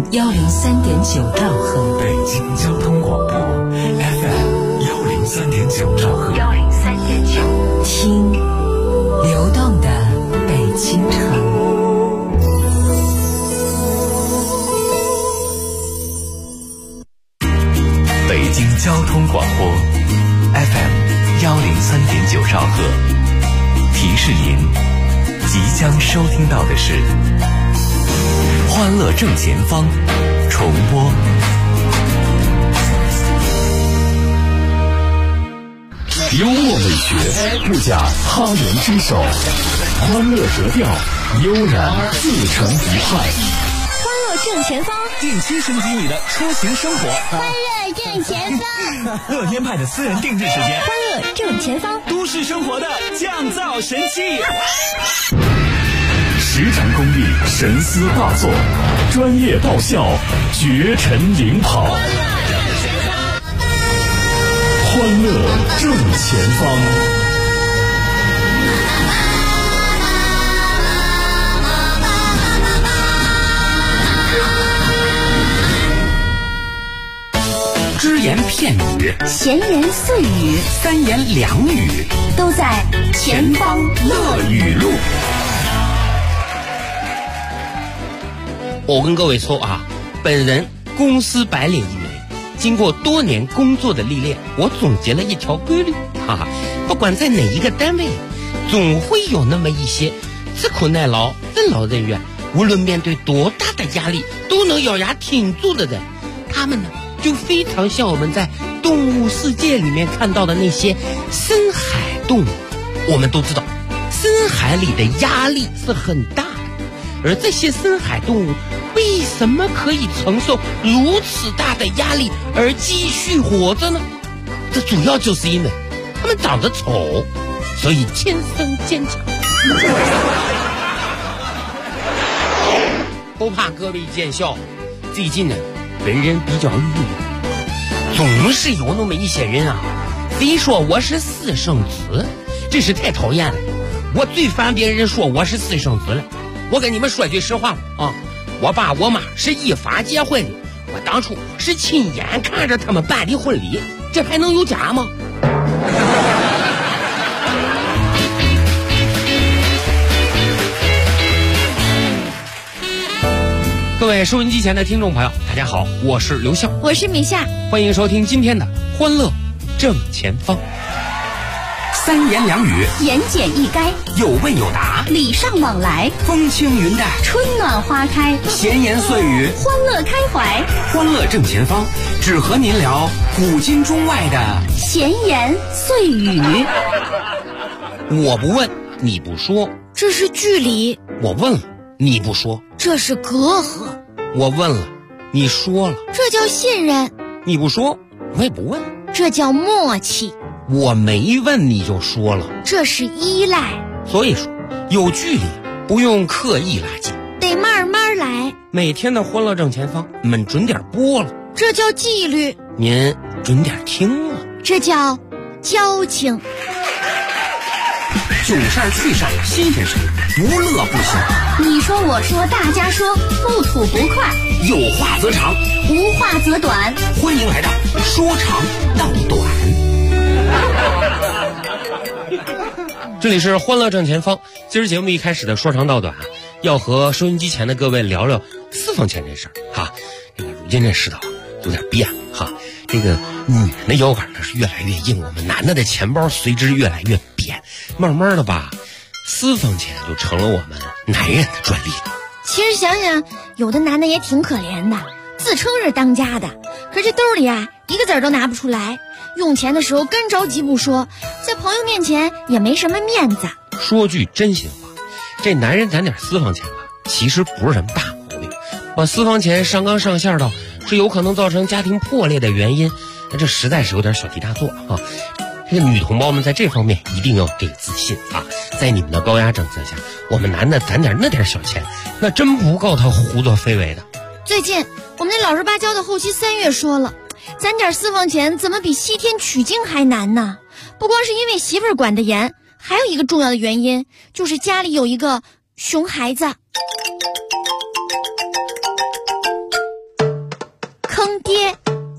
103.9兆赫， 北京交通广播 FM 103.9兆赫 ，103.9，听流动的北京城。 北京交通广播 FM 103.9兆赫，提示您即将收听到的是欢乐正前方重播。幽默美学不假他人之手，欢乐格调悠然自成一派。 欢乐正前方， 定期升级你的出行生活。 欢乐正前方， 乐天派的私人定制时间。 欢乐正前方， 都市生活的降噪神器。 实战功力神思大作，专业爆笑绝尘领跑。欢乐正前方。只言片语， 闲言碎语， 三言两语， 都在前方乐语录。 我跟各位说啊，本人公司白领一枚，经过多年工作的历练，我总结了一条规律啊，不管在哪一个单位，总会有那么一些吃苦耐劳、任劳任怨，无论面对多大的压力都能咬牙挺住的人。他们呢，就非常像我们在动物世界里面看到的那些深海动物。我们都知道，深海里的压力是很大的，而这些深海动物为什么可以承受如此大的压力而继续活着呢？这主要就是因为它们长得丑，所以天生坚强。不怕各位见笑，最近呢，本人比较郁闷，总是有那么一些人啊，非说我是私生子，真是太讨厌了。我最烦别人说我是私生子了。我跟你们说句实话啊，我爸我妈是依法结婚的，我当初是亲眼看着他们办的婚礼，这还能有假吗？各位收音机前的听众朋友，大家好，我是刘笑， 我是米夏， 欢迎收听今天的欢乐正前方。 三言两语， 言简意赅， 有问有答， 礼尚往来， 风轻云淡， 春暖花开， 闲言碎语， 欢乐开怀。 欢乐正前方，只和您聊古今中外的闲言碎语。 我不问，你不说， 这是距离； 我问了，你不说， 这是隔阂； 我问了，你说了， 这叫信任； 你不说，我也不问， 这叫默契； 我没问你就说了， 这是依赖。 所以说，有距离不用刻意拉近， 得慢慢来。 每天的欢乐正前方，你们准点播了， 这叫纪律； 您准点听了， 这叫交情。 囧事儿趣事儿新鲜事儿，不乐不行。 你说我说大家说，不吐不快， 有话则长， 无话则短。 欢迎来到说长道短。 这里是欢乐正前方。今儿节目一开始的说长道短，要和收音机前的各位聊聊私房钱这事儿哈。这个如今这世道有点变哈，这个女人的腰杆呢是越来越硬，我们男的的钱包随之越来越扁，慢慢的吧，私房钱就成了我们男人的专利了。 其实想想，有的男的也挺可怜的，自称是当家的，可是兜里啊一个子儿都拿不出来，用钱的时候干着急不说，在朋友面前也没什么面子。 说句真心话，这男人攒点私房钱吧，其实不是什么大毛病。把私房钱上纲上线到是有可能造成家庭破裂的原因，那这实在是有点小题大做啊。这个女同胞们在这方面一定要这个自信啊！在你们的高压政策下，我们男的攒点那点小钱，那真不够他胡作非为的。 最近我们那老实巴交的后期3月说了，攒点私房钱怎么比西天取经还难呢？不光是因为媳妇儿管得严，还有一个重要的原因，就是家里有一个熊孩子。 爹。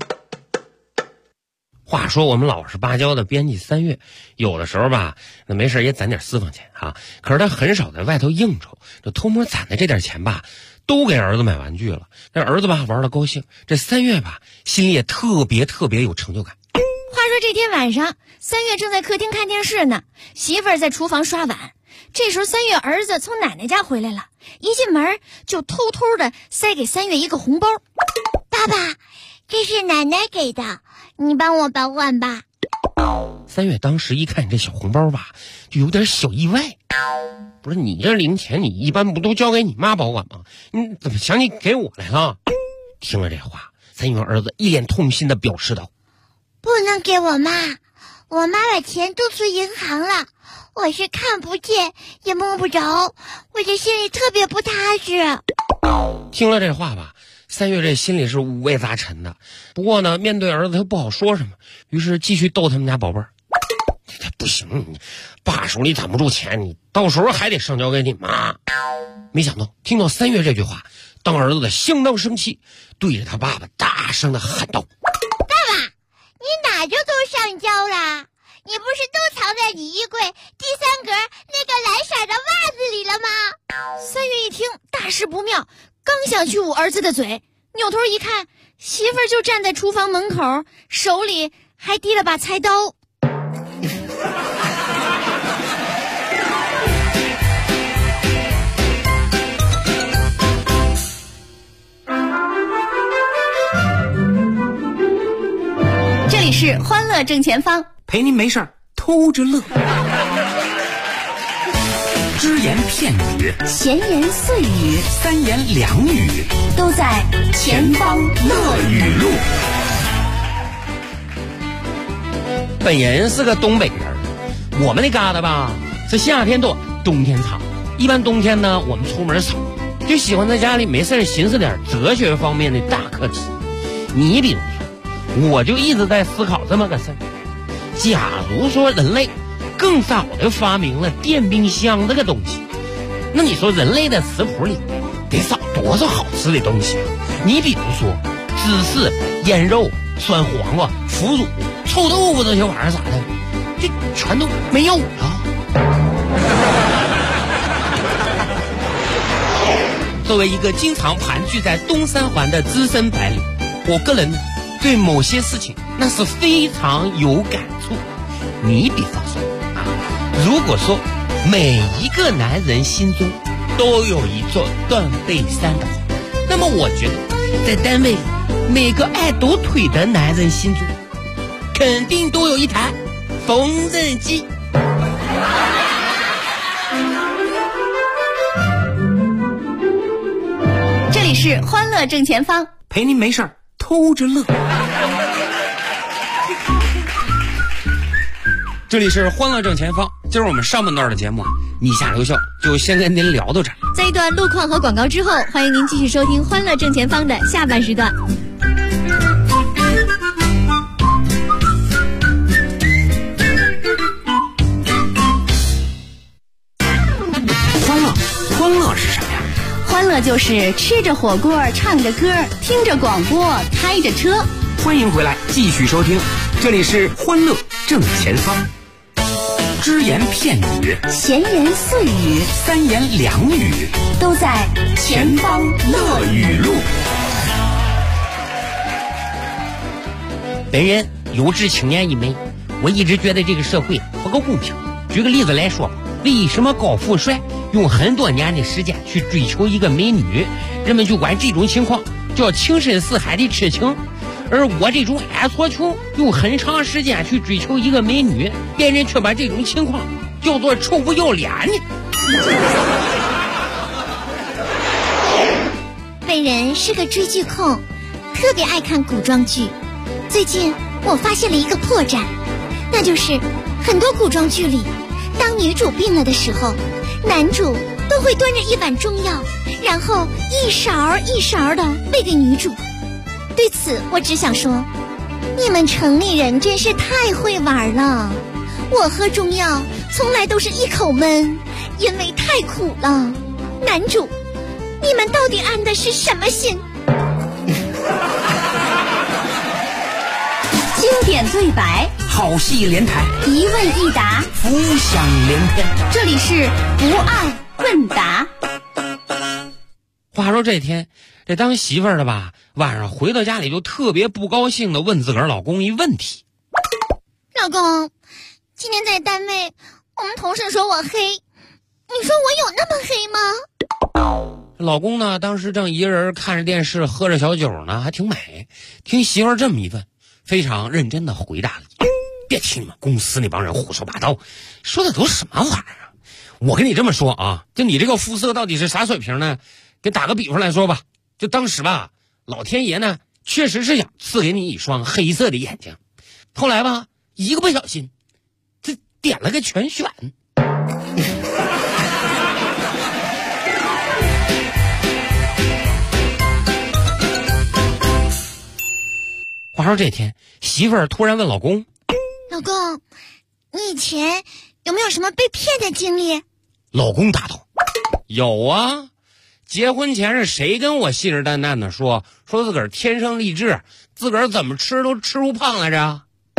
话说我们老实巴交的编辑3月，有的时候吧，那没事也攒点私房钱啊。可是他很少在外头应酬，这偷摸攒的这点钱吧，都给儿子买玩具了。这儿子吧玩得高兴，这3月吧心里也特别有成就感。 话说这天晚上，3月正在客厅看电视呢，媳妇儿在厨房刷碗。这时候3月儿子从奶奶家回来了，一进门就偷的塞给3月一个红包。 爸爸，这是奶奶给的，你帮我保管吧。 3月当时一看这小红包吧，就有点小意外。不是你这零钱，你一般不都交给你妈保管吗？你怎么想起给我来了？听了这话，3月儿子一脸痛心的表示道：“ 不能给我妈，我妈把钱都存银行了，我是看不见也摸不着，我这心里特别不踏实。” 听了这话吧，3月这心里是五味杂陈的。不过呢，面对儿子他不好说什么，于是继续逗他们家宝贝儿。不行，爸手里攒不住钱，你到时候还得上交给你妈。没想到听到3月这句话，当儿子的相当生气，对着他爸爸大声的喊道：“ 爸爸，你哪就都上交了？你不是都藏在你衣柜第3格那个蓝色的袜子里了吗 ？”3月一听大事不妙，刚想去捂儿子的嘴，扭头一看，媳妇儿就站在厨房门口，手里还提了把菜刀。这里是欢乐正前方， 陪您没事偷着乐。只言片语， 闲言碎语 ，3言2语， 都在前方乐语录。本人是个东北人，我们那旮瘩吧是夏天多，冬天长。一般冬天呢，我们出门少，就喜欢在家里没事寻思点哲学方面的大课题。你比如说，我就一直在思考这么个事儿：假如说人类更早的发明了电冰箱这个东西，那你说人类的食谱里得少多少好吃的东西啊？你比如说芝士、腌肉、酸黄瓜、腐乳、臭豆腐这些玩意儿啥的，就全都没有了。作为一个经常盘踞在东三环的资深白领，我个人对某些事情那是非常有感触。你比方说啊，如果说每一个男人心中都有一座断背山的话，那么我觉得在单位里每个爱抖腿的男人心中肯定都有一台缝纫机。这里是欢乐正前方， 陪您没事偷着乐。这里是欢乐正前方，今儿我们上半段的节目你下留校就先跟您聊到这儿。 在一段路况和广告之后，欢迎您继续收听欢乐正前方的下半时段。 欢乐是什么呀？ 欢乐就是吃着火锅，唱着歌，听着广播，开着车。 欢迎回来继续收听，这里是欢乐正前方。只言片语， 闲言碎语 ，3言2语， 都在前方乐语录。本人有志青年一枚，我一直觉得这个社会不够公平。举个例子来说，为什么高富帅用很多年的时间去追求一个美女，人们就管这种情况叫情深似海的痴情？而我这种暗搓穷用很长时间去追求一个美女，别人却把这种情况叫做臭不要脸呢。 本人是个追剧控，特别爱看古装剧。最近我发现了一个破绽，那就是很多古装剧里，当女主病了的时候，男主都会端着一碗中药，然后一勺一勺的喂给女主。对此我只想说，你们城里人真是太会玩了。我喝中药从来都是一口闷，因为太苦了。男主，你们到底安的是什么心？ 典对白， 好戏连台， 一问一答， 浮想联翩。 这里是不二问答。 话说这天，这当媳妇儿的吧，晚上回到家里就特别不高兴的问自个儿老公一问题： 老公，今天在单位，我们同事说我黑，你说我有那么黑吗？ 老公呢，当时正一个人看着电视，喝着小酒呢，还挺美。听媳妇儿这么一问，非常认真的回答了一句：别听你们公司那帮人胡说八道，说的都什么玩意儿啊！我跟你这么说啊，就你这个肤色到底是啥水平呢？给打个比方来说吧，就当时吧，老天爷呢确实是想赐给你一双黑色的眼睛，后来吧，一个不小心，这点了个全选。话说这天，媳妇儿突然问老公： 老公，你以前有没有什么被骗的经历？ 老公答道：有啊，结婚前是谁跟我信誓旦旦的说自个儿天生丽质，自个儿怎么吃都吃不胖来着？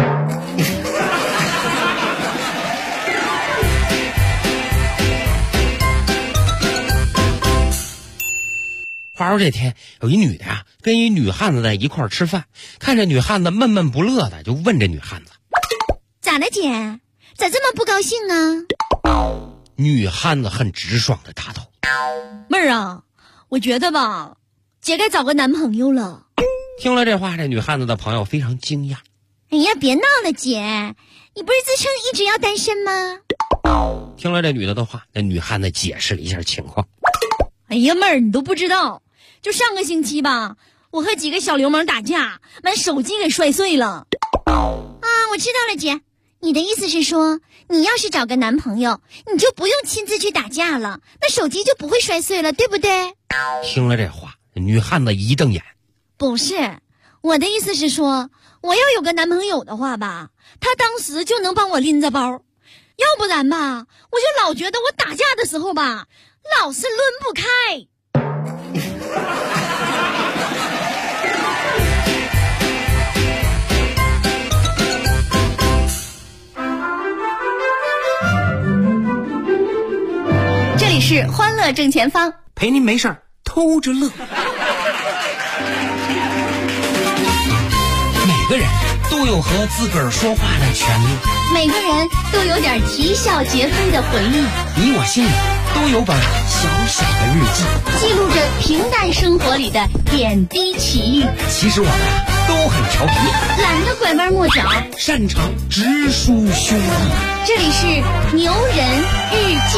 话说这天，有一女的呀，跟一女汉子在一块儿吃饭，看着女汉子闷闷不乐的，就问这女汉子： 咋了姐？咋这么不高兴呢？ 女汉子很直爽的答道： 妹儿啊，我觉得吧，姐该找个男朋友了。 听了这话，这女汉子的朋友非常惊讶： 哎呀，别闹了姐，你不是自称一直要单身吗？ 听了这女的话，那女汉子解释了一下情况： 哎呀，妹儿，你都不知道，就上个星期吧，我和几个小流氓打架，把手机给摔碎了。 啊，我知道了姐，你的意思是说，你要是找个男朋友，你就不用亲自去打架了，那手机就不会摔碎了，对不对？ 听了这话，女汉子一瞪眼： 不是，我的意思是说，我要有个男朋友的话吧，他当时就能帮我拎着包，要不然吧，我就老觉得我打架的时候吧，老是抡不开。 这里是欢乐正前方， 陪您没事儿偷着乐。 每个人都有和自个儿说话的权利， 每个人都有点啼笑皆非的回忆， 你我心里都有本小小的日记， 记录着平淡生活里的点滴奇遇。 其实我们都很调皮， 懒得拐弯抹角， 擅长直抒胸臆。 这里是牛人日记。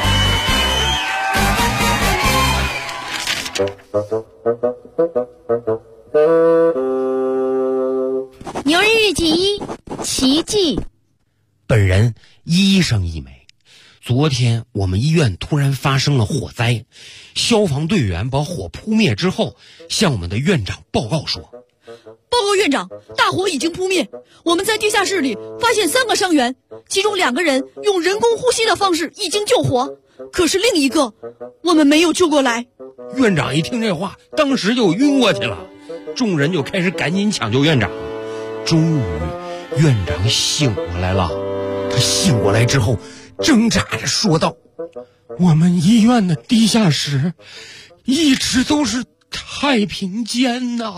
牛人日记一，奇迹。 本人医生一枚。昨天我们医院突然发生了火灾，消防队员把火扑灭之后，向我们的院长报告说： 报告院长，大火已经扑灭，我们在地下室里发现3个伤员，其中2个人用人工呼吸的方式已经救活，可是另一个我们没有救过来。 院长一听这话，当时就晕过去了，众人就开始赶紧抢救院长。终于院长醒过来了，他醒过来之后挣扎着说道：我们医院的地下室一直都是太平间呐。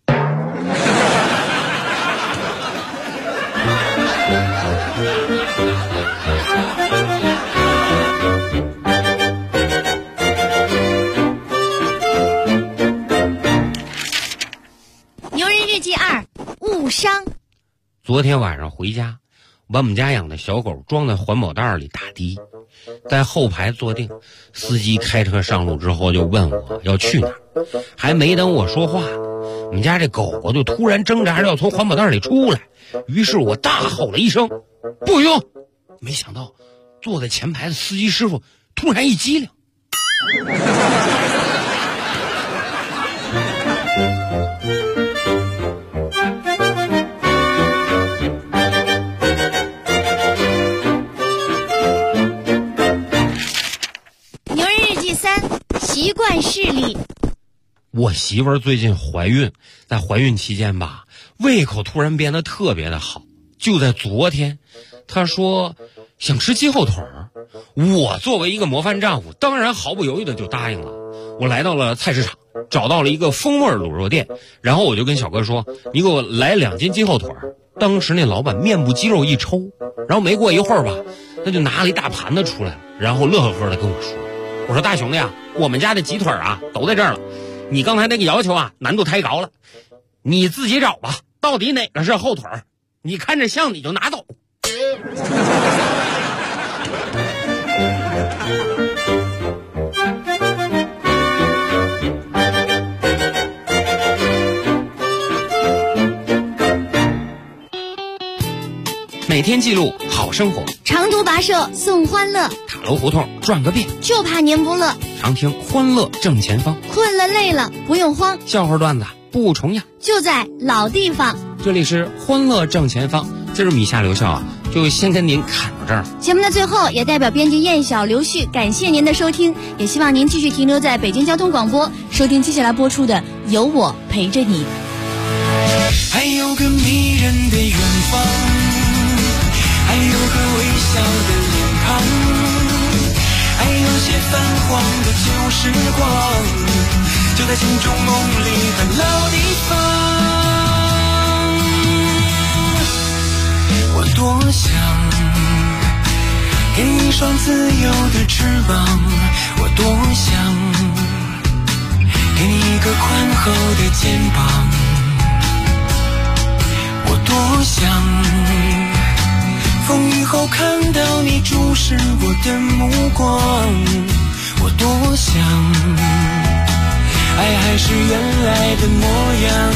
牛人日记2，误伤。 昨天晚上回家，把我们家养的小狗装在环保袋里打的，在后排坐定，司机开车上路之后就问我要去哪儿，还没等我说话，我们家这狗狗就突然挣扎着要从环保袋里出来，于是我大吼了一声不用，没想到坐在前排的司机师傅突然一激灵。 习惯视力。 我媳妇儿最近怀孕，在怀孕期间吧， 胃口突然变得特别的好。就在昨天，他说想吃鸡后腿儿，我作为一个模范丈夫，当然毫不犹豫的就答应了。我来到了菜市场，找到了一个风味卤肉店，然后我就跟小哥说，你给我来2斤鸡后腿儿。当时那老板面部肌肉一抽，然后没过一会儿吧，他就拿了一大盘子出来了，然后乐呵呵的跟我说，我说大兄弟啊，我们家的鸡腿啊都在这儿了，你刚才那个要求啊难度太高了，你自己找吧，到底哪个是后腿儿，你看着像你就拿走。每天记录好生活， 长途跋涉送欢乐， 塔楼胡同转个遍， 就怕您不乐。 常听欢乐正前方， 困了累了不用慌， 笑话段子不重样， 就在老地方。 这里是欢乐正前方，今儿米夏留校啊，就先跟您侃到这儿。 节目的最后，也代表编辑燕晓、刘旭感谢您的收听，也希望您继续停留在北京交通广播，收听接下来播出的《有我陪着你》。 还有个迷人的远方，还有个微笑的脸庞，还有些泛黄的旧时光，就在心中梦里的老地方。我多想给你一双自由的翅膀，我多想给你一个宽厚的肩膀，我多想风雨后看到你注视我的目光，我多想爱还是原来的模样，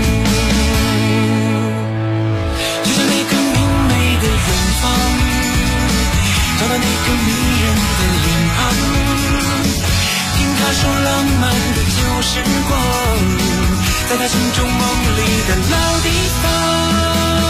就像那个明媚的远方，找到那个迷人的脸庞，听他说浪漫的旧时光，在他心中梦里的老地方。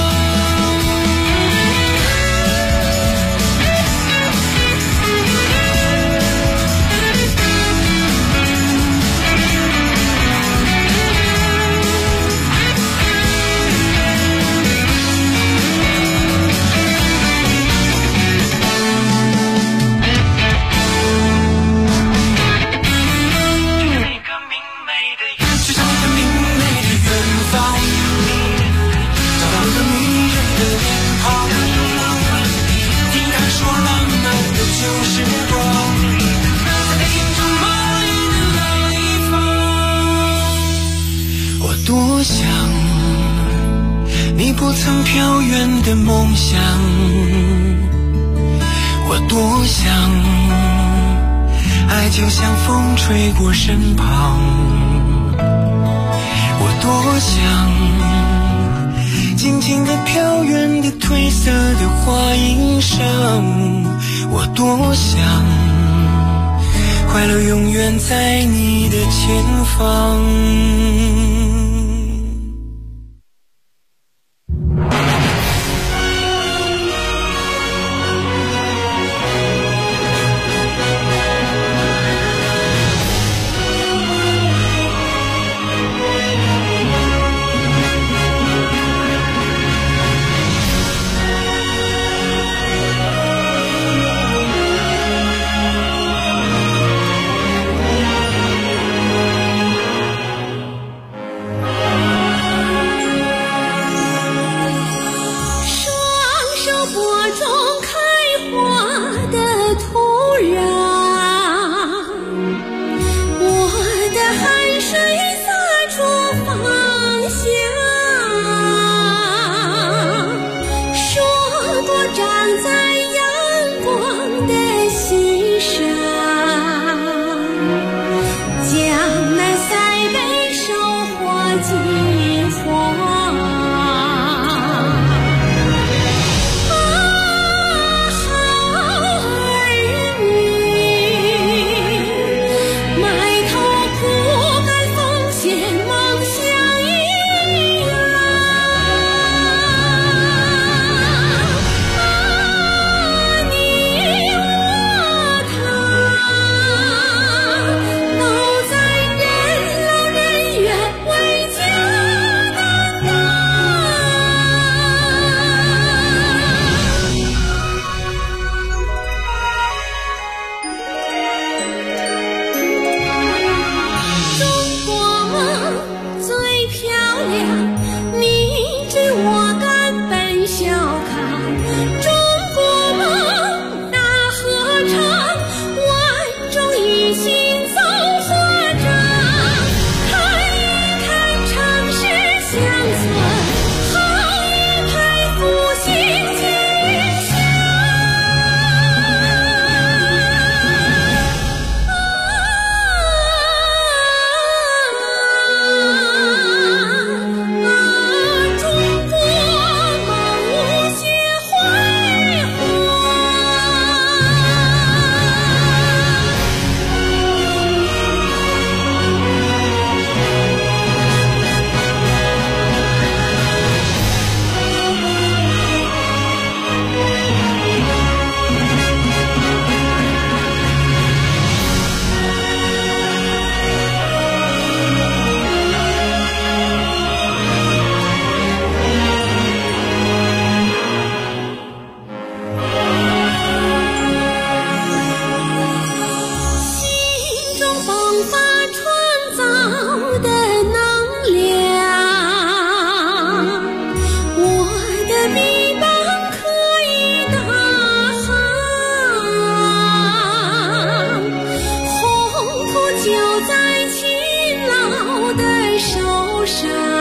多想你不曾飘远的梦想，我多想爱就像风吹过身旁，我多想静静地飘远的褪色的花影上，我多想快乐永远在你的前方。 不舍。